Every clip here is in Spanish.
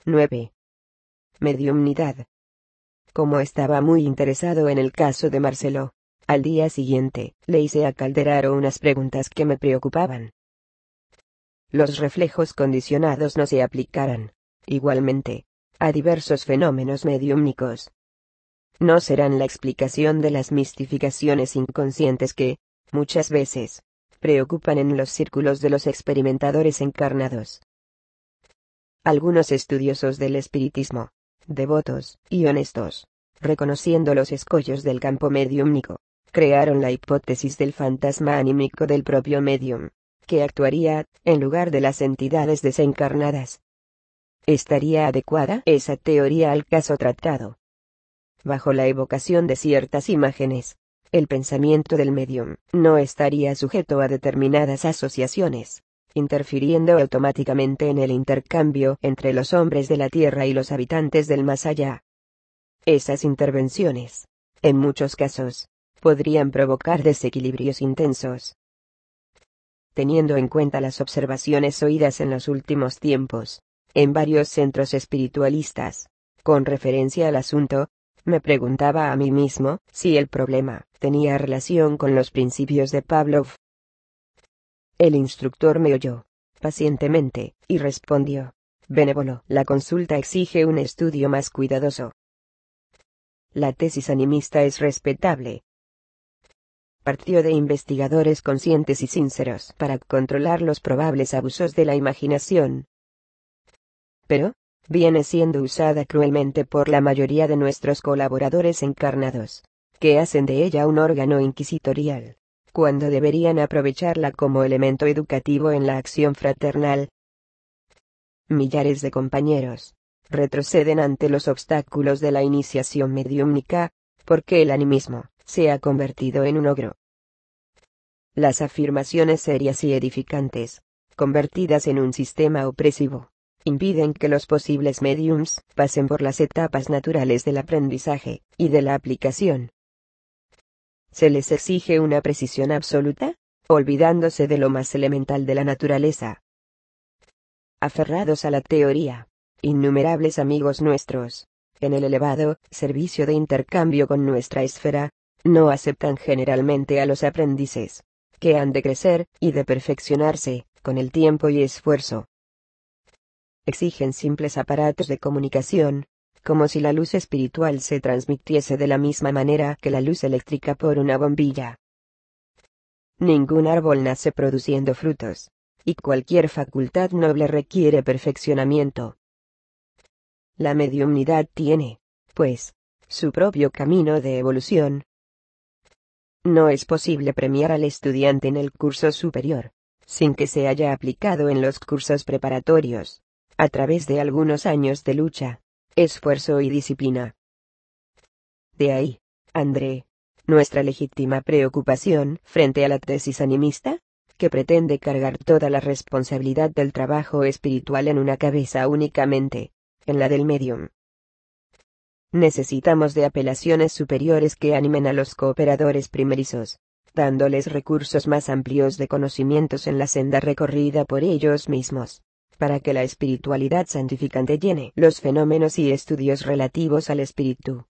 9. Mediumnidad. Como estaba muy interesado en el caso de Marcelo, al día siguiente, le hice a Calderaro unas preguntas que me preocupaban. Los reflejos condicionados no se aplicarán, igualmente, a diversos fenómenos mediúmnicos. No serán la explicación de las mistificaciones inconscientes que, muchas veces, preocupan en los círculos de los experimentadores encarnados. Algunos estudiosos del espiritismo, devotos y honestos, reconociendo los escollos del campo mediúmnico, crearon la hipótesis del fantasma anímico del propio medium, que actuaría, en lugar de las entidades desencarnadas. ¿Estaría adecuada esa teoría al caso tratado? Bajo la evocación de ciertas imágenes, el pensamiento del medium no estaría sujeto a determinadas asociaciones, interfiriendo automáticamente en el intercambio entre los hombres de la tierra y los habitantes del más allá. Esas intervenciones, en muchos casos, podrían provocar desequilibrios intensos. Teniendo en cuenta las observaciones oídas en los últimos tiempos, en varios centros espiritualistas, con referencia al asunto, me preguntaba a mí mismo si el problema tenía relación con los principios de Pavlov. El instructor me oyó pacientemente y respondió: benévolo, la consulta exige un estudio más cuidadoso. La tesis animista es respetable. Partió de investigadores conscientes y sinceros para controlar los probables abusos de la imaginación. Pero viene siendo usada cruelmente por la mayoría de nuestros colaboradores encarnados, que hacen de ella un órgano inquisitorial, cuando deberían aprovecharla como elemento educativo en la acción fraternal. Millares de compañeros retroceden ante los obstáculos de la iniciación mediúmnica, porque el animismo se ha convertido en un ogro. Las afirmaciones serias y edificantes, convertidas en un sistema opresivo, impiden que los posibles mediums pasen por las etapas naturales del aprendizaje y de la aplicación. ¿Se les exige una precisión absoluta, olvidándose de lo más elemental de la naturaleza? Aferrados a la teoría, innumerables amigos nuestros, en el elevado servicio de intercambio con nuestra esfera, no aceptan generalmente a los aprendices, que han de crecer y de perfeccionarse, con el tiempo y esfuerzo. Exigen simples aparatos de comunicación, como si la luz espiritual se transmitiese de la misma manera que la luz eléctrica por una bombilla. Ningún árbol nace produciendo frutos, y cualquier facultad noble requiere perfeccionamiento. La mediumnidad tiene, pues, su propio camino de evolución. No es posible premiar al estudiante en el curso superior, sin que se haya aplicado en los cursos preparatorios, a través de algunos años de lucha, esfuerzo y disciplina. De ahí, André, nuestra legítima preocupación frente a la tesis animista, que pretende cargar toda la responsabilidad del trabajo espiritual en una cabeza únicamente, en la del medium. Necesitamos de apelaciones superiores que animen a los cooperadores primerizos, dándoles recursos más amplios de conocimientos en la senda recorrida por ellos mismos, para que la espiritualidad santificante llene los fenómenos y estudios relativos al espíritu.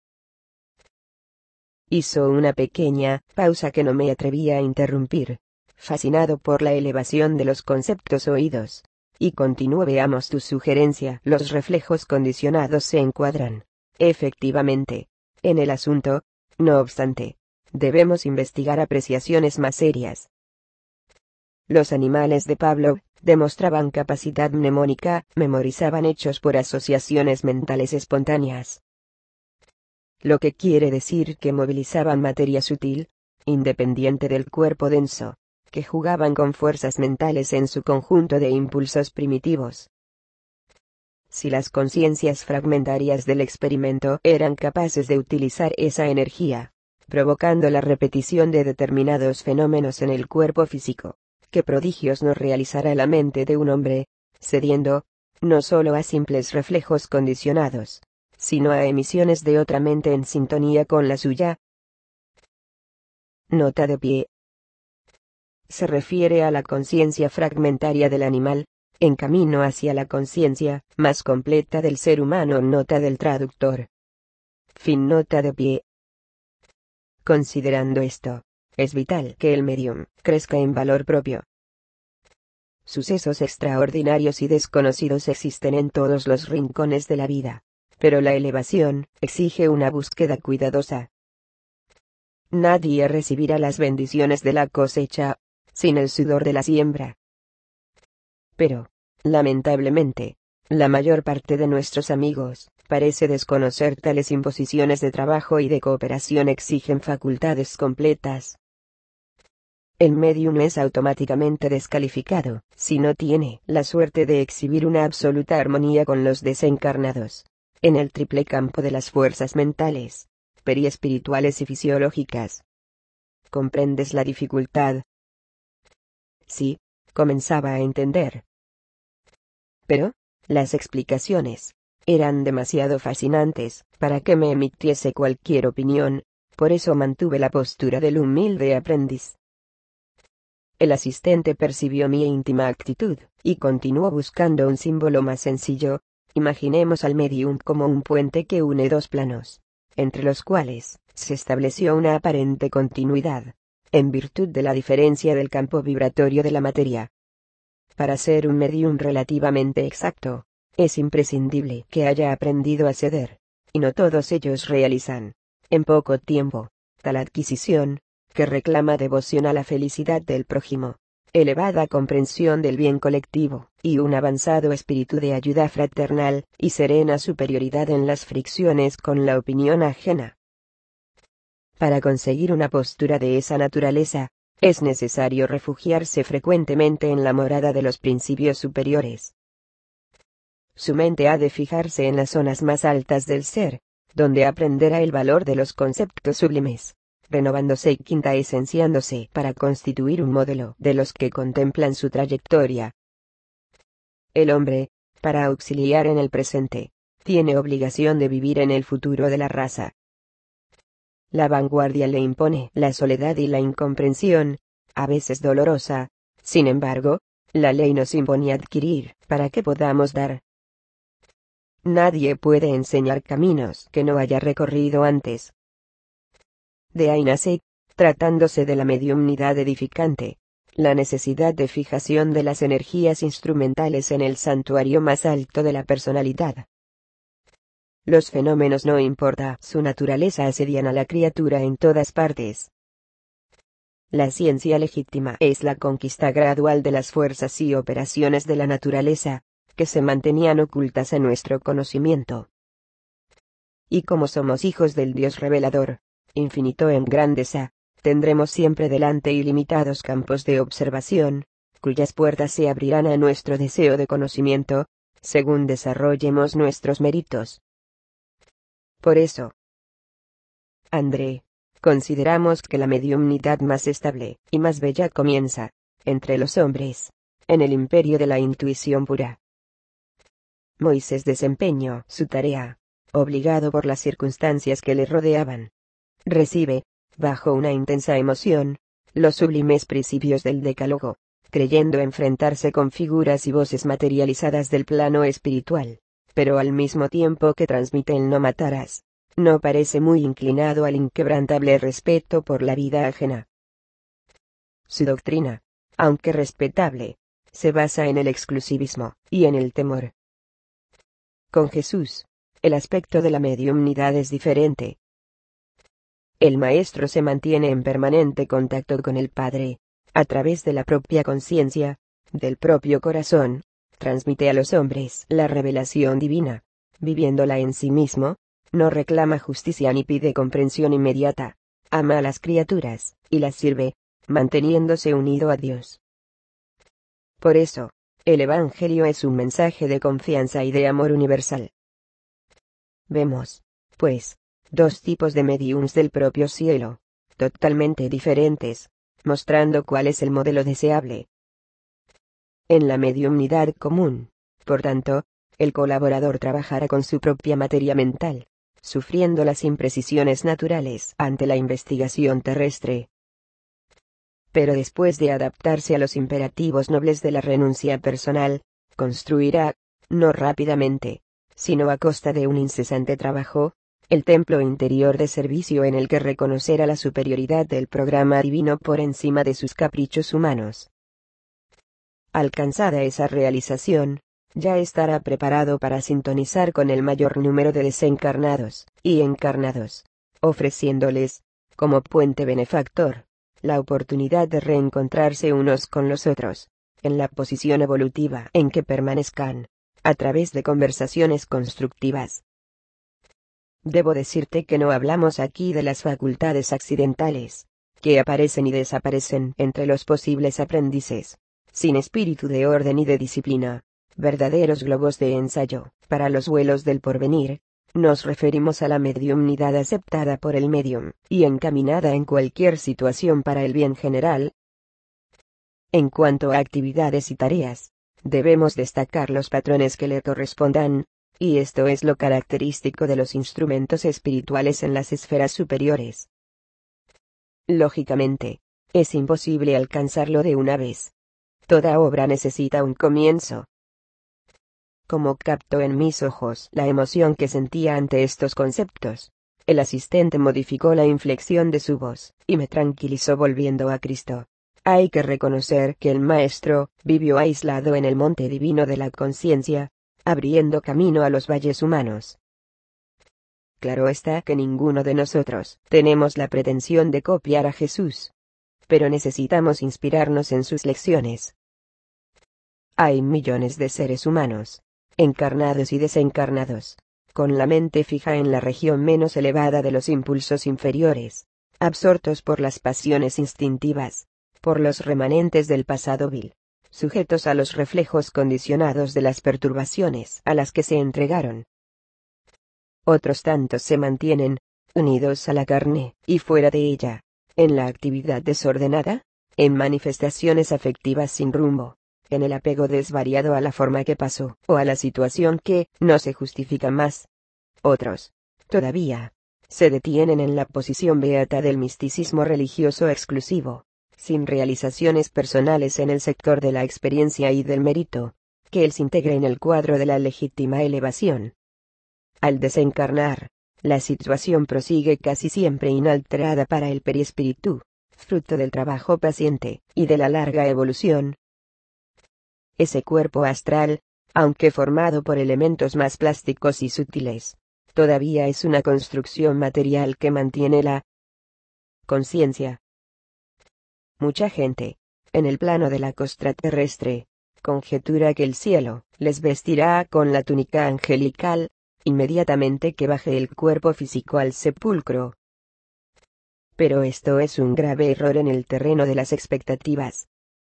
Hizo una pequeña pausa que no me atrevía a interrumpir, fascinado por la elevación de los conceptos oídos, y continuó: veamos tu sugerencia. Los reflejos condicionados se encuadran, efectivamente, en el asunto. No obstante, debemos investigar apreciaciones más serias. Los animales de Pavlov demostraban capacidad mnemónica, memorizaban hechos por asociaciones mentales espontáneas. Lo que quiere decir que movilizaban materia sutil, independiente del cuerpo denso, que jugaban con fuerzas mentales en su conjunto de impulsos primitivos. Si las conciencias fragmentarias del experimento eran capaces de utilizar esa energía, provocando la repetición de determinados fenómenos en el cuerpo físico, ¿qué prodigios no realizará la mente de un hombre, cediendo, no solo a simples reflejos condicionados, sino a emisiones de otra mente en sintonía con la suya? Nota de pie. Se refiere a la conciencia fragmentaria del animal, en camino hacia la conciencia más completa del ser humano. Nota del traductor. Fin. Nota de pie. Considerando esto, es vital que el medium crezca en valor propio. Sucesos extraordinarios y desconocidos existen en todos los rincones de la vida, pero la elevación exige una búsqueda cuidadosa. Nadie recibirá las bendiciones de la cosecha sin el sudor de la siembra. Pero, lamentablemente, la mayor parte de nuestros amigos parece desconocer tales imposiciones de trabajo y de cooperación exigen facultades completas. El medium es automáticamente descalificado si no tiene la suerte de exhibir una absoluta armonía con los desencarnados, en el triple campo de las fuerzas mentales, periespirituales y fisiológicas. ¿Comprendes la dificultad? Sí, comenzaba a entender. Pero, las explicaciones eran demasiado fascinantes para que me emitiese cualquier opinión, por eso mantuve la postura del humilde aprendiz. El asistente percibió mi íntima actitud, y continuó buscando un símbolo más sencillo. Imaginemos al medium como un puente que une dos planos, entre los cuales se estableció una aparente continuidad, en virtud de la diferencia del campo vibratorio de la materia. Para ser un medium relativamente exacto, es imprescindible que haya aprendido a ceder, y no todos ellos realizan, en poco tiempo, tal adquisición, que reclama devoción a la felicidad del prójimo, elevada comprensión del bien colectivo, y un avanzado espíritu de ayuda fraternal, y serena superioridad en las fricciones con la opinión ajena. Para conseguir una postura de esa naturaleza, es necesario refugiarse frecuentemente en la morada de los principios superiores. Su mente ha de fijarse en las zonas más altas del ser, donde aprenderá el valor de los conceptos sublimes, renovándose y quinta esenciándose para constituir un modelo de los que contemplan su trayectoria. El hombre, para auxiliar en el presente, tiene obligación de vivir en el futuro de la raza. La vanguardia le impone la soledad y la incomprensión, a veces dolorosa. Sin embargo, la ley nos impone adquirir, para que podamos dar. Nadie puede enseñar caminos que no haya recorrido antes. De ahí nace, tratándose de la mediumnidad edificante, la necesidad de fijación de las energías instrumentales en el santuario más alto de la personalidad. Los fenómenos, no importa su naturaleza, asedian a la criatura en todas partes. La ciencia legítima es la conquista gradual de las fuerzas y operaciones de la naturaleza, que se mantenían ocultas en nuestro conocimiento. Y como somos hijos del Dios revelador, infinito en grandeza, tendremos siempre delante ilimitados campos de observación, cuyas puertas se abrirán a nuestro deseo de conocimiento, según desarrollemos nuestros méritos. Por eso, André, consideramos que la mediumnidad más estable y más bella comienza, entre los hombres, en el imperio de la intuición pura. Moisés desempeñó su tarea, obligado por las circunstancias que le rodeaban. Recibe, bajo una intensa emoción, los sublimes principios del Decálogo, creyendo enfrentarse con figuras y voces materializadas del plano espiritual, pero al mismo tiempo que transmite el no matarás, no parece muy inclinado al inquebrantable respeto por la vida ajena. Su doctrina, aunque respetable, se basa en el exclusivismo y en el temor. Con Jesús, el aspecto de la mediumnidad es diferente. El maestro se mantiene en permanente contacto con el Padre, a través de la propia conciencia, del propio corazón, transmite a los hombres la revelación divina, viviéndola en sí mismo, no reclama justicia ni pide comprensión inmediata, ama a las criaturas, y las sirve, manteniéndose unido a Dios. Por eso, el Evangelio es un mensaje de confianza y de amor universal. Vemos, pues, dos tipos de mediums del propio cielo, totalmente diferentes, mostrando cuál es el modelo deseable. En la mediumnidad común, por tanto, el colaborador trabajará con su propia materia mental, sufriendo las imprecisiones naturales ante la investigación terrestre. Pero después de adaptarse a los imperativos nobles de la renuncia personal, construirá, no rápidamente, sino a costa de un incesante trabajo, el templo interior de servicio en el que reconocerá la superioridad del programa divino por encima de sus caprichos humanos. Alcanzada esa realización, ya estará preparado para sintonizar con el mayor número de desencarnados y encarnados, ofreciéndoles, como puente benefactor, la oportunidad de reencontrarse unos con los otros, en la posición evolutiva en que permanezcan, a través de conversaciones constructivas. Debo decirte que no hablamos aquí de las facultades accidentales, que aparecen y desaparecen entre los posibles aprendices, sin espíritu de orden y de disciplina, verdaderos globos de ensayo, para los vuelos del porvenir. Nos referimos a la mediumnidad aceptada por el medium, y encaminada en cualquier situación para el bien general. En cuanto a actividades y tareas, debemos destacar los patrones que le correspondan, y esto es lo característico de los instrumentos espirituales en las esferas superiores. Lógicamente, es imposible alcanzarlo de una vez. Toda obra necesita un comienzo. Como captó en mis ojos la emoción que sentía ante estos conceptos, el asistente modificó la inflexión de su voz, y me tranquilizó volviendo a Cristo. Hay que reconocer que el Maestro vivió aislado en el monte divino de la conciencia, abriendo camino a los valles humanos. Claro está que ninguno de nosotros tenemos la pretensión de copiar a Jesús, pero necesitamos inspirarnos en sus lecciones. Hay millones de seres humanos, encarnados y desencarnados, con la mente fija en la región menos elevada de los impulsos inferiores, absortos por las pasiones instintivas, por los remanentes del pasado vil, sujetos a los reflejos condicionados de las perturbaciones a las que se entregaron. Otros tantos se mantienen, unidos a la carne, y fuera de ella, en la actividad desordenada, en manifestaciones afectivas sin rumbo, en el apego desvariado a la forma que pasó, o a la situación que no se justifica más. Otros, todavía, se detienen en la posición beata del misticismo religioso exclusivo, sin realizaciones personales en el sector de la experiencia y del mérito, que él se integre en el cuadro de la legítima elevación. Al desencarnar, la situación prosigue casi siempre inalterada para el perispíritu, fruto del trabajo paciente y de la larga evolución. Ese cuerpo astral, aunque formado por elementos más plásticos y sutiles, todavía es una construcción material que mantiene la conciencia. Mucha gente, en el plano de la costra terrestre, conjetura que el cielo les vestirá con la túnica angelical, inmediatamente que baje el cuerpo físico al sepulcro. Pero esto es un grave error en el terreno de las expectativas.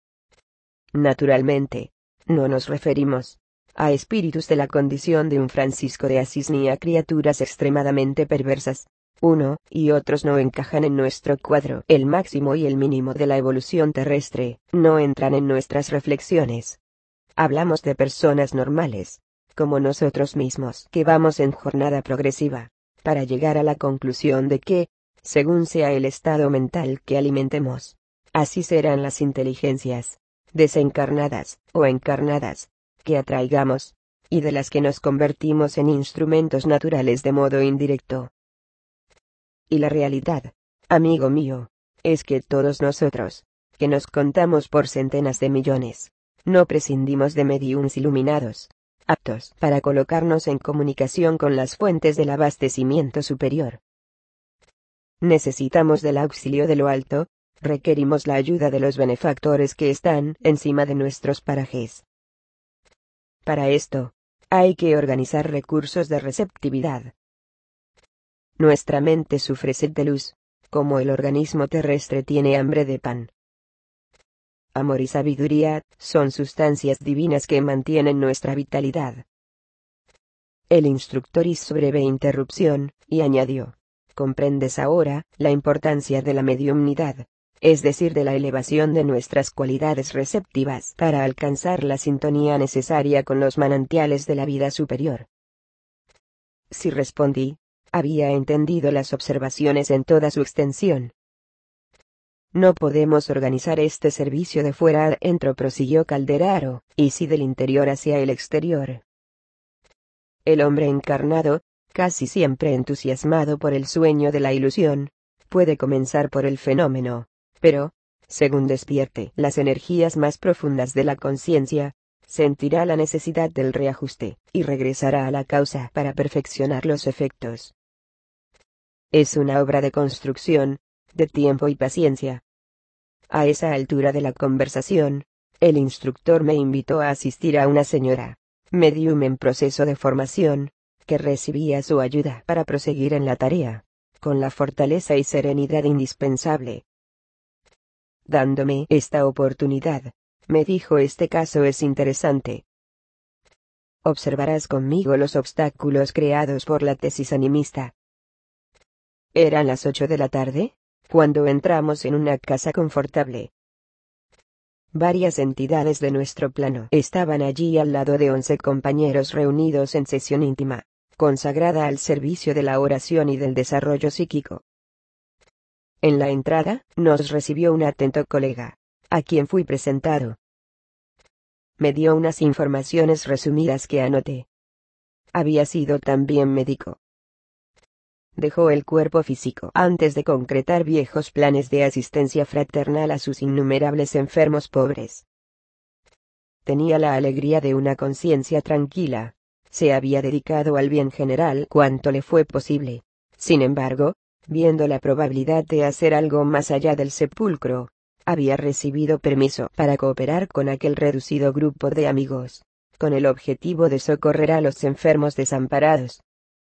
Naturalmente, no nos referimos a espíritus de la condición de un Francisco de Asís ni a criaturas extremadamente perversas. Uno y otros no encajan en nuestro cuadro. El máximo y el mínimo de la evolución terrestre no entran en nuestras reflexiones. Hablamos de personas normales, como nosotros mismos, que vamos en jornada progresiva, para llegar a la conclusión de que, según sea el estado mental que alimentemos, así serán las inteligencias, desencarnadas o encarnadas, que atraigamos, y de las que nos convertimos en instrumentos naturales de modo indirecto. Y la realidad, amigo mío, es que todos nosotros, que nos contamos por centenas de millones, no prescindimos de mediums iluminados, aptos para colocarnos en comunicación con las fuentes del abastecimiento superior. Necesitamos del auxilio de lo alto, requerimos la ayuda de los benefactores que están encima de nuestros parajes. Para esto, hay que organizar recursos de receptividad. Nuestra mente sufre sed de luz, como el organismo terrestre tiene hambre de pan. Amor y sabiduría son sustancias divinas que mantienen nuestra vitalidad. El instructor hizo breve interrupción, y añadió: ¿comprendes ahora la importancia de la mediumnidad, es decir, de la elevación de nuestras cualidades receptivas para alcanzar la sintonía necesaria con los manantiales de la vida superior? Sí, respondí. Había entendido las observaciones en toda su extensión. No podemos organizar este servicio de fuera adentro, prosiguió Calderaro, y sí del interior hacia el exterior. El hombre encarnado, casi siempre entusiasmado por el sueño de la ilusión, puede comenzar por el fenómeno, pero, según despierte las energías más profundas de la conciencia, sentirá la necesidad del reajuste, y regresará a la causa para perfeccionar los efectos. Es una obra de construcción, de tiempo y paciencia. A esa altura de la conversación, el instructor me invitó a asistir a una señora, medium en proceso de formación, que recibía su ayuda para proseguir en la tarea, con la fortaleza y serenidad indispensable. Dándome esta oportunidad, me dijo: este caso es interesante. Observarás conmigo los obstáculos creados por la tesis animista. Eran las 8 de la tarde, cuando entramos en una casa confortable. Varias entidades de nuestro plano estaban allí al lado de 11 compañeros reunidos en sesión íntima, consagrada al servicio de la oración y del desarrollo psíquico. En la entrada, nos recibió un atento colega, a quien fui presentado. Me dio unas informaciones resumidas que anoté. Había sido también médico. Dejó el cuerpo físico antes de concretar viejos planes de asistencia fraternal a sus innumerables enfermos pobres. Tenía la alegría de una conciencia tranquila. Se había dedicado al bien general cuanto le fue posible. Sin embargo, viendo la probabilidad de hacer algo más allá del sepulcro, había recibido permiso para cooperar con aquel reducido grupo de amigos, con el objetivo de socorrer a los enfermos desamparados.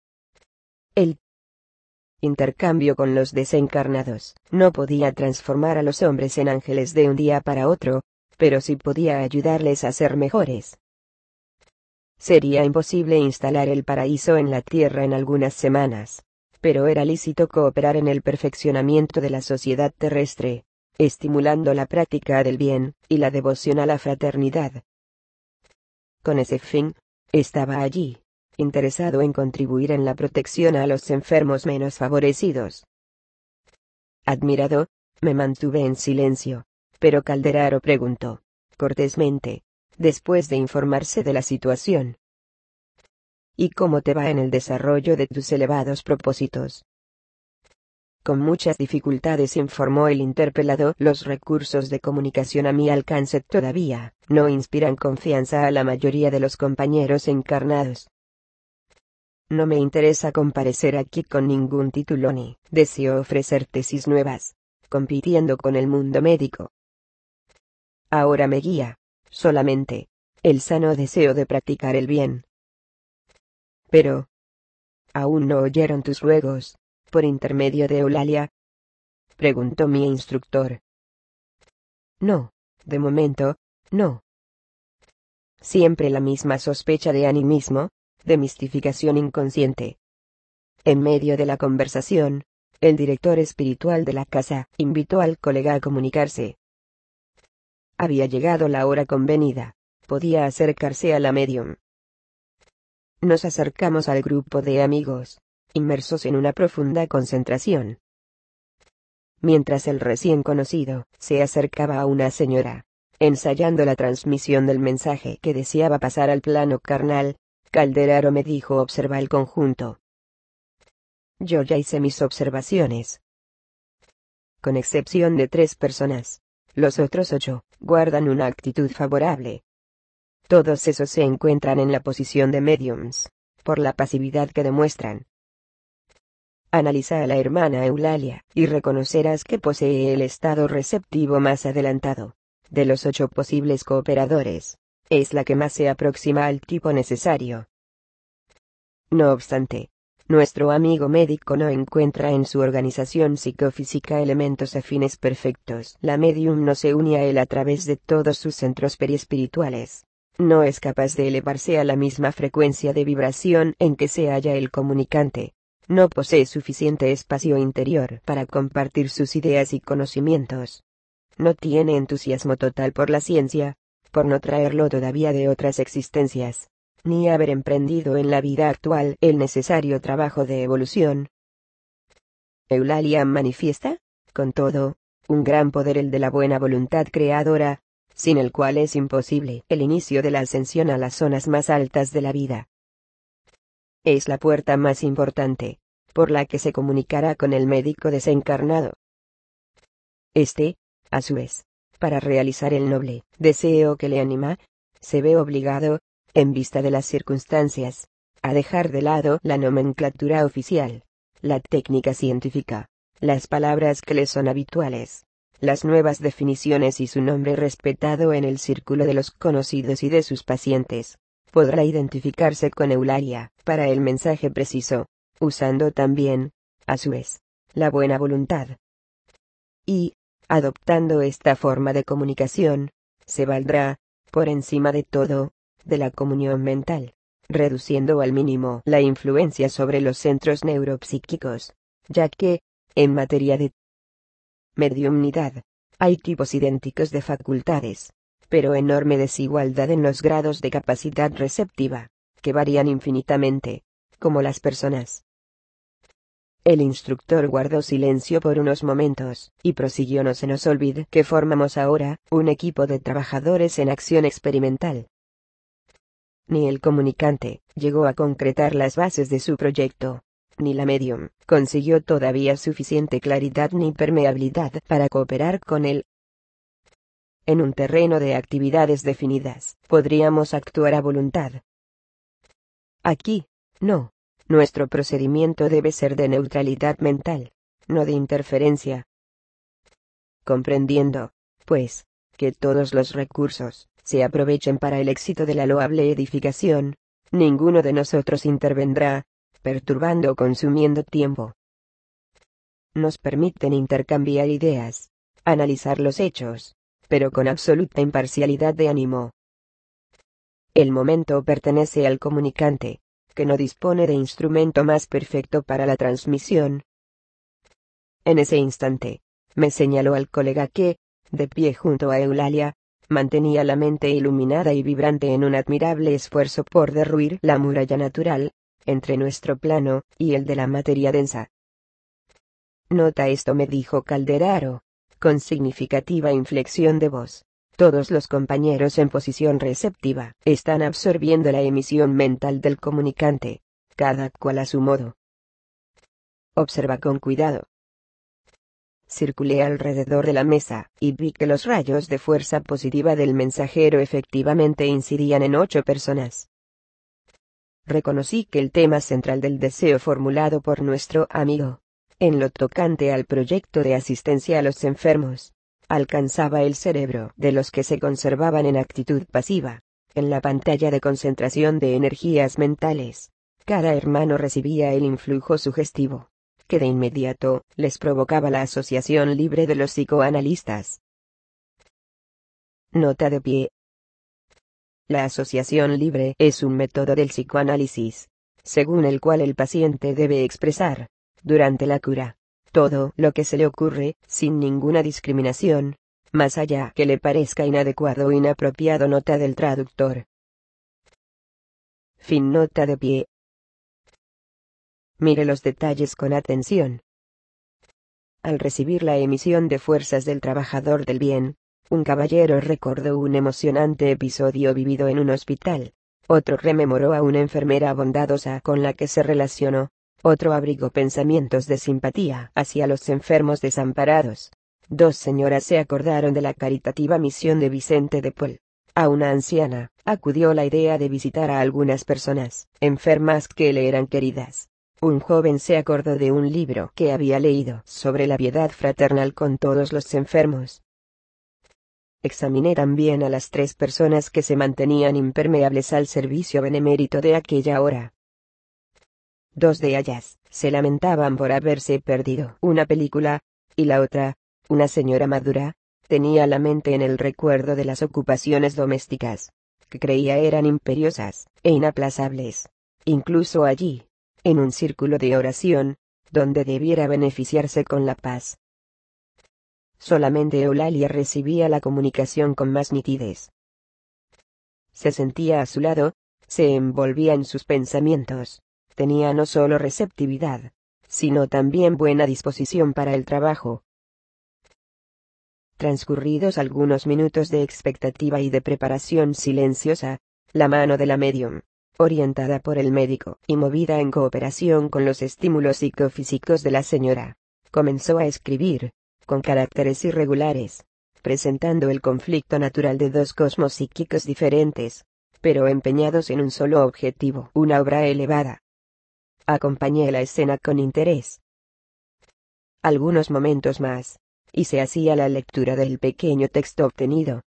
El intercambio con los desencarnados no podía transformar a los hombres en ángeles de un día para otro, pero sí podía ayudarles a ser mejores. Sería imposible instalar el paraíso en la tierra en algunas semanas, pero era lícito cooperar en el perfeccionamiento de la sociedad terrestre, estimulando la práctica del bien y la devoción a la fraternidad. Con ese fin, estaba allí, interesado en contribuir en la protección a los enfermos menos favorecidos. Admirado, me mantuve en silencio, pero Calderaro preguntó, cortésmente, después de informarse de la situación: ¿y cómo te va en el desarrollo de tus elevados propósitos? Con muchas dificultades, informó el interpelado. Los recursos de comunicación a mi alcance todavía no inspiran confianza a la mayoría de los compañeros encarnados. No me interesa comparecer aquí con ningún título ni deseo ofrecer tesis nuevas, compitiendo con el mundo médico. Ahora me guía, solamente, el sano deseo de practicar el bien. Pero, ¿aún no oyeron tus ruegos, por intermedio de Eulalia?, preguntó mi instructor. No, de momento, no. Siempre la misma sospecha de animismo, de mistificación inconsciente. En medio de la conversación, el director espiritual de la casa invitó al colega a comunicarse. Había llegado la hora convenida, podía acercarse a la medium. Nos acercamos al grupo de amigos, inmersos en una profunda concentración. Mientras el recién conocido se acercaba a una señora, ensayando la transmisión del mensaje que deseaba pasar al plano carnal, Calderaro me dijo: observa el conjunto. Yo ya hice mis observaciones. Con excepción de 3 personas, los otros 8 guardan una actitud favorable. Todos esos se encuentran en la posición de mediums, por la pasividad que demuestran. Analiza a la hermana Eulalia, y reconocerás que posee el estado receptivo más adelantado. De los 8 posibles cooperadores, es la que más se aproxima al tipo necesario. No obstante, nuestro amigo médico no encuentra en su organización psicofísica elementos afines perfectos. La medium no se une a él a través de todos sus centros periespirituales. No es capaz de elevarse a la misma frecuencia de vibración en que se halla el comunicante. No posee suficiente espacio interior para compartir sus ideas y conocimientos. No tiene entusiasmo total por la ciencia, por no traerlo todavía de otras existencias, ni haber emprendido en la vida actual el necesario trabajo de evolución. Eulalia manifiesta, con todo, un gran poder, el de la buena voluntad creadora, sin el cual es imposible el inicio de la ascensión a las zonas más altas de la vida. Es la puerta más importante, por la que se comunicará con el médico desencarnado. Este, a su vez, para realizar el noble deseo que le anima, se ve obligado, en vista de las circunstancias, a dejar de lado la nomenclatura oficial, la técnica científica, las palabras que le son habituales, las nuevas definiciones y su nombre respetado en el círculo de los conocidos y de sus pacientes. Podrá identificarse con Eulalia, para el mensaje preciso, usando también, a su vez, la buena voluntad. Y, adoptando esta forma de comunicación, se valdrá, por encima de todo, de la comunión mental, reduciendo al mínimo la influencia sobre los centros neuropsíquicos, ya que, en materia de mediumnidad, hay tipos idénticos de facultades, pero enorme desigualdad en los grados de capacidad receptiva, que varían infinitamente, como las personas. El instructor guardó silencio por unos momentos, y prosiguió: no se nos olvide que formamos ahora un equipo de trabajadores en acción experimental. Ni el comunicante llegó a concretar las bases de su proyecto, ni la medium consiguió todavía suficiente claridad ni permeabilidad para cooperar con él. En un terreno de actividades definidas, podríamos actuar a voluntad. Aquí, no. Nuestro procedimiento debe ser de neutralidad mental, no de interferencia. Comprendiendo, pues, que todos los recursos se aprovechen para el éxito de la loable edificación, ninguno de nosotros intervendrá, perturbando o consumiendo tiempo. Nos permiten intercambiar ideas, analizar los hechos, pero con absoluta imparcialidad de ánimo. El momento pertenece al comunicante, que no dispone de instrumento más perfecto para la transmisión. En ese instante, me señaló al colega que, de pie junto a Eulalia, mantenía la mente iluminada y vibrante en un admirable esfuerzo por derruir la muralla natural, entre nuestro plano y el de la materia densa. Nota esto, me dijo Calderaro, con significativa inflexión de voz. Todos los compañeros en posición receptiva están absorbiendo la emisión mental del comunicante, cada cual a su modo. Observa con cuidado. Circulé alrededor de la mesa, y vi que los rayos de fuerza positiva del mensajero efectivamente incidían en 8 personas. Reconocí que el tema central del deseo formulado por nuestro amigo, en lo tocante al proyecto de asistencia a los enfermos, alcanzaba el cerebro de los que se conservaban en actitud pasiva, en la pantalla de concentración de energías mentales. Cada hermano recibía el influjo sugestivo, que de inmediato les provocaba la asociación libre de los psicoanalistas. Nota de pie. La asociación libre es un método del psicoanálisis, según el cual el paciente debe expresar, durante la cura, todo lo que se le ocurre, sin ninguna discriminación, más allá que le parezca inadecuado o inapropiado. Nota del traductor. Fin. Nota de pie. Mire los detalles con atención. Al recibir la emisión de fuerzas del trabajador del bien, un caballero recordó un emocionante episodio vivido en un hospital. Otro rememoró a una enfermera bondadosa con la que se relacionó. Otro abrigó pensamientos de simpatía hacia los enfermos desamparados. 2 señoras se acordaron de la caritativa misión de Vicente de Paul. A una anciana acudió la idea de visitar a algunas personas enfermas que le eran queridas. Un joven se acordó de un libro que había leído sobre la piedad fraternal con todos los enfermos. Examiné también a las 3 personas que se mantenían impermeables al servicio benemérito de aquella hora. 2 de ellas se lamentaban por haberse perdido una película, y la otra, una señora madura, tenía la mente en el recuerdo de las ocupaciones domésticas, que creía eran imperiosas e inaplazables, incluso allí, en un círculo de oración, donde debiera beneficiarse con la paz. Solamente Eulalia recibía la comunicación con más nitidez. Se sentía a su lado, se envolvía en sus pensamientos. Tenía no solo receptividad, sino también buena disposición para el trabajo. Transcurridos algunos minutos de expectativa y de preparación silenciosa, la mano de la medium, orientada por el médico y movida en cooperación con los estímulos psicofísicos de la señora, comenzó a escribir, con caracteres irregulares, presentando el conflicto natural de dos cosmos psíquicos diferentes, pero empeñados en un solo objetivo, una obra elevada. Acompañé la escena con interés. Algunos momentos más, y se hacía la lectura del pequeño texto obtenido.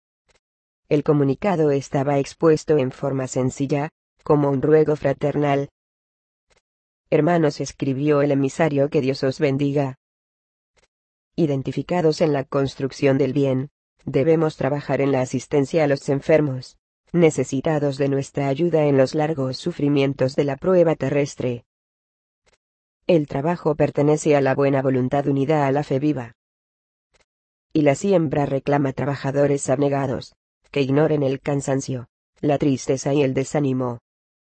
El comunicado estaba expuesto en forma sencilla, como un ruego fraternal. Hermanos, escribió el emisario, que Dios os bendiga. Identificados en la construcción del bien, debemos trabajar en la asistencia a los enfermos, necesitados de nuestra ayuda en los largos sufrimientos de la prueba terrestre. El trabajo pertenece a la buena voluntad unida a la fe viva. Y la siembra reclama trabajadores abnegados, que ignoren el cansancio, la tristeza y el desánimo.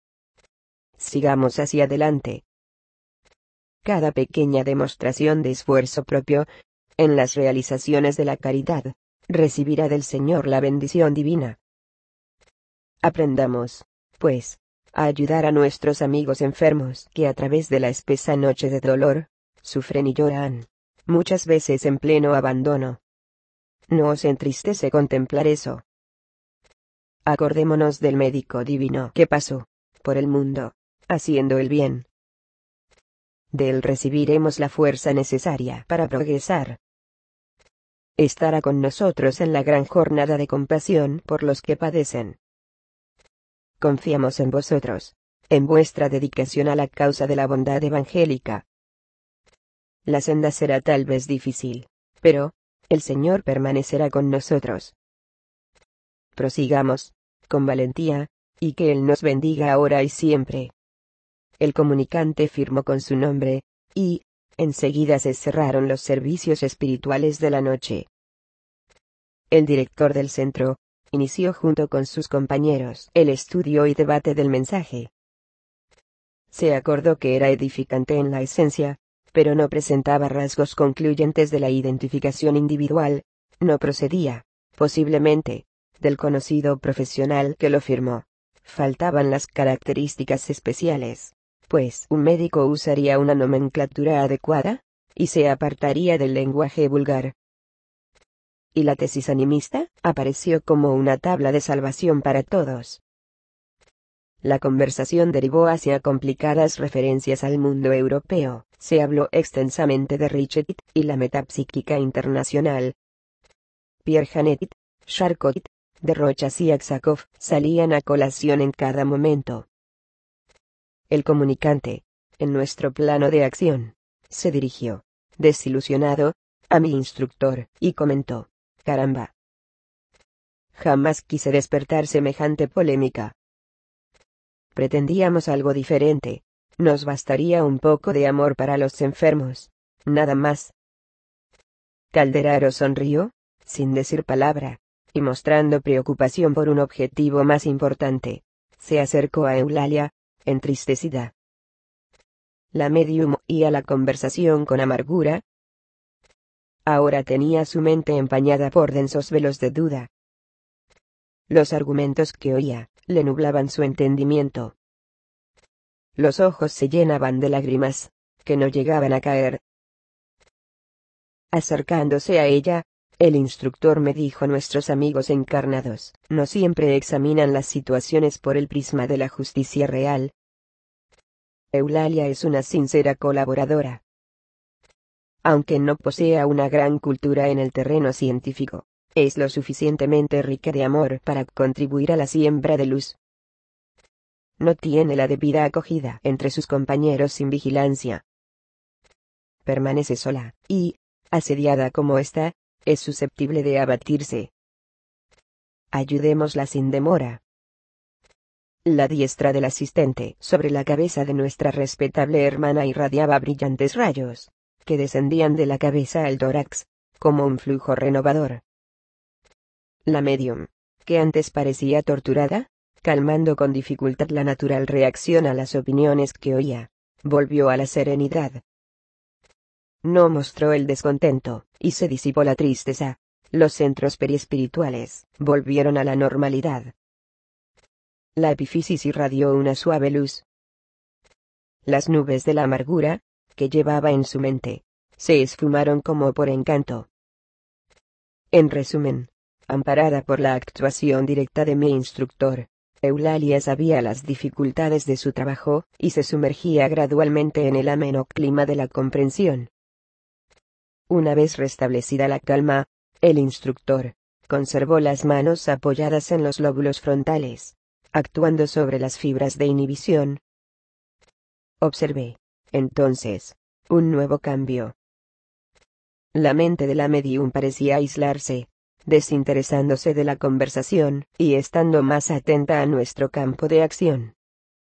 Sigamos hacia adelante. Cada pequeña demostración de esfuerzo propio, en las realizaciones de la caridad, recibirá del Señor la bendición divina. Aprendamos, pues, a ayudar a nuestros amigos enfermos que a través de la espesa noche de dolor, sufren y lloran, muchas veces en pleno abandono. No os entristece contemplar eso. Acordémonos del médico divino que pasó por el mundo, haciendo el bien. De él recibiremos la fuerza necesaria para progresar. Estará con nosotros en la gran jornada de compasión por los que padecen. Confiamos en vosotros, en vuestra dedicación a la causa de la bondad evangélica. La senda será tal vez difícil, pero el Señor permanecerá con nosotros. Prosigamos, con valentía, y que Él nos bendiga ahora y siempre. El comunicante firmó con su nombre, y, enseguida se cerraron los servicios espirituales de la noche. El director del centro, inició junto con sus compañeros el estudio y debate del mensaje. Se acordó que era edificante en la esencia, pero no presentaba rasgos concluyentes de la identificación individual, no procedía, posiblemente, del conocido profesional que lo firmó. Faltaban las características especiales, pues un médico usaría una nomenclatura adecuada, y se apartaría del lenguaje vulgar. Y la tesis animista apareció como una tabla de salvación para todos. La conversación derivó hacia complicadas referencias al mundo europeo, se habló extensamente de Richetit y la metapsíquica internacional. Pierre Janet, Charcot, de Rochas y Aksakov salían a colación en cada momento. El comunicante, en nuestro plano de acción, se dirigió, desilusionado, a mi instructor, y comentó: «Caramba. Jamás quise despertar semejante polémica. Pretendíamos algo diferente, nos bastaría un poco de amor para los enfermos, nada más». Calderaro sonrió, sin decir palabra, y mostrando preocupación por un objetivo más importante, se acercó a Eulalia, entristecida. La medium oía la conversación con amargura. Ahora tenía su mente empañada por densos velos de duda. Los argumentos que oía le nublaban su entendimiento. Los ojos se llenaban de lágrimas, que no llegaban a caer. Acercándose a ella, el instructor me dijo: nuestros amigos encarnados no siempre examinan las situaciones por el prisma de la justicia real. Eulalia es una sincera colaboradora. Aunque no posea una gran cultura en el terreno científico, es lo suficientemente rica de amor para contribuir a la siembra de luz. No tiene la debida acogida entre sus compañeros sin vigilancia. Permanece sola, y, asediada como está, es susceptible de abatirse. Ayudémosla sin demora. La diestra del asistente sobre la cabeza de nuestra respetable hermana irradiaba brillantes rayos, que descendían de la cabeza al tórax, como un flujo renovador. La medium, que antes parecía torturada, calmando con dificultad la natural reacción a las opiniones que oía, volvió a la serenidad. No mostró el descontento, y se disipó la tristeza, Los centros periespirituales volvieron a la normalidad. La epífisis irradió una suave luz. Las nubes de la amargura, que llevaba en su mente, se esfumaron como por encanto. En resumen, amparada por la actuación directa de mi instructor, Eulalia sabía las dificultades de su trabajo, y se sumergía gradualmente en el ameno clima de la comprensión. Una vez restablecida la calma, el instructor conservó las manos apoyadas en los lóbulos frontales, actuando sobre las fibras de inhibición. Observé, entonces, un nuevo cambio. La mente de la medium parecía aislarse, desinteresándose de la conversación, y estando más atenta a nuestro campo de acción.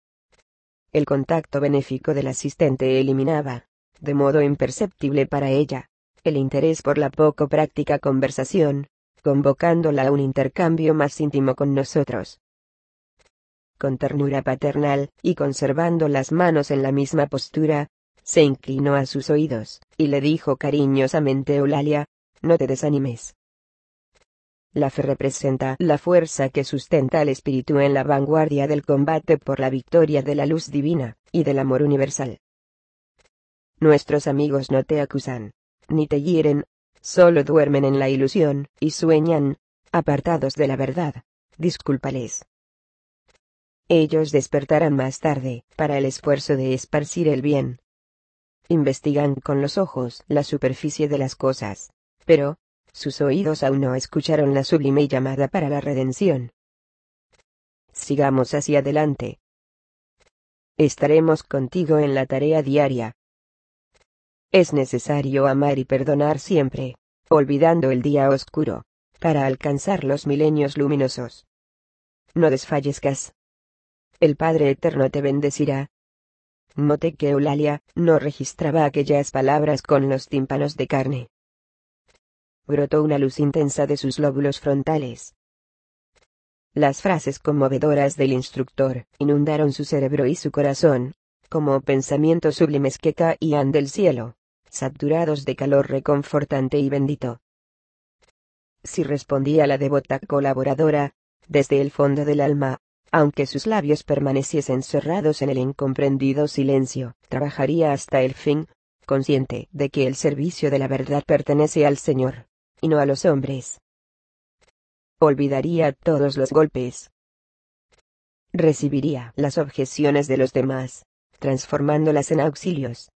El contacto benéfico del asistente eliminaba, de modo imperceptible para ella, el interés por la poco práctica conversación, convocándola a un intercambio más íntimo con nosotros. Con ternura paternal, y conservando las manos en la misma postura, se inclinó a sus oídos, y le dijo cariñosamente: Eulalia, no te desanimes. La fe representa la fuerza que sustenta al espíritu en la vanguardia del combate por la victoria de la luz divina, y del amor universal. Nuestros amigos no te acusan, ni te hieren, solo duermen en la ilusión, y sueñan, apartados de la verdad. Discúlpales. Ellos despertarán más tarde, para el esfuerzo de esparcir el bien. Investigan con los ojos la superficie de las cosas, pero sus oídos aún no escucharon la sublime llamada para la redención. Sigamos hacia adelante. Estaremos contigo en la tarea diaria. Es necesario amar y perdonar siempre, olvidando el día oscuro, para alcanzar los milenios luminosos. No desfallezcas. El Padre Eterno te bendecirá. Noté que Eulalia no registraba aquellas palabras con los tímpanos de carne. Brotó una luz intensa de sus lóbulos frontales. Las frases conmovedoras del instructor inundaron su cerebro y su corazón, como pensamientos sublimes que caían del cielo, saturados de calor reconfortante y bendito. Si respondía la devota colaboradora, desde el fondo del alma, aunque sus labios permaneciesen cerrados en el incomprendido silencio, trabajaría hasta el fin, consciente de que el servicio de la verdad pertenece al Señor, y no a los hombres. Olvidaría todos los golpes. Recibiría las objeciones de los demás, transformándolas en auxilios.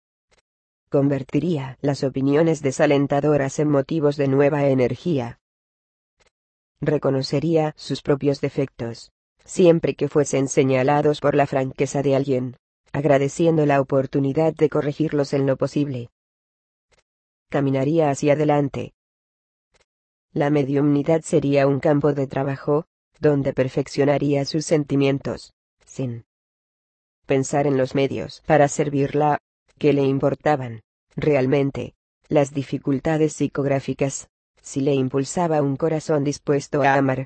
Convertiría las opiniones desalentadoras en motivos de nueva energía. Reconocería sus propios defectos, siempre que fuesen señalados por la franqueza de alguien, agradeciendo la oportunidad de corregirlos en lo posible. Caminaría hacia adelante. La mediumnidad sería un campo de trabajo, donde perfeccionaría sus sentimientos, sin pensar en los medios para servirla, que le importaban, realmente, las dificultades psicográficas, si le impulsaba un corazón dispuesto a amar.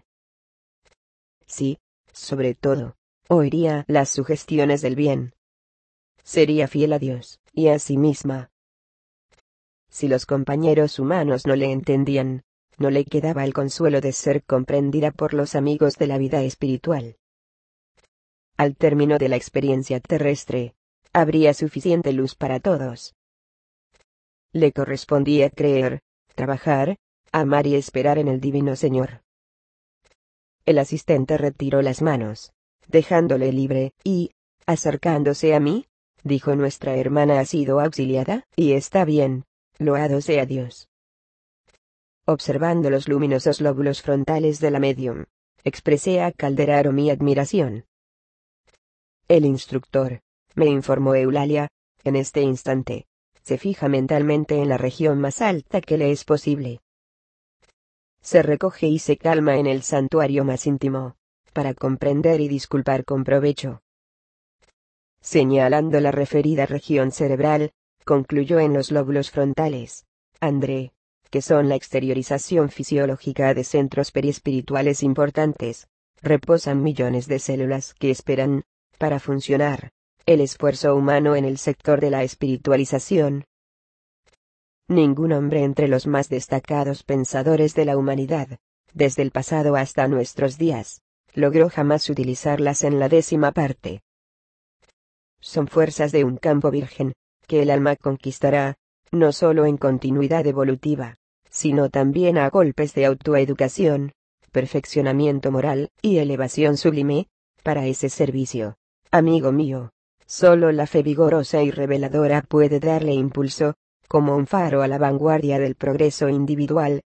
Sí, sobre todo, oiría las sugestiones del bien. Sería fiel a Dios, y a sí misma. Si los compañeros humanos no le entendían, no le quedaba el consuelo de ser comprendida por los amigos de la vida espiritual. Al término de la experiencia terrestre, habría suficiente luz para todos. Le correspondía creer, trabajar, amar y esperar en el Divino Señor. El asistente retiró las manos, dejándole libre, y, acercándose a mí, dijo: nuestra hermana ha sido auxiliada, y está bien, loado sea Dios. Observando los luminosos lóbulos frontales de la medium, expresé a Calderaro mi admiración. El instructor, me informó Eulalia, en este instante, se fija mentalmente en la región más alta que le es posible. Se recoge y se calma en el santuario más íntimo, para comprender y disculpar con provecho. Señalando la referida región cerebral, concluyó: en los lóbulos frontales, André, que son la exteriorización fisiológica de centros periespirituales importantes, reposan millones de células que esperan, para funcionar, el esfuerzo humano en el sector de la espiritualización. Ningún hombre entre los más destacados pensadores de la humanidad, desde el pasado hasta nuestros días, logró jamás utilizarlas en la 10ª parte. Son fuerzas de un campo virgen, que el alma conquistará, no solo en continuidad evolutiva, sino también a golpes de autoeducación, perfeccionamiento moral y elevación sublime. Para ese servicio, amigo mío, solo la fe vigorosa y reveladora puede darle impulso, como un faro a la vanguardia del progreso individual,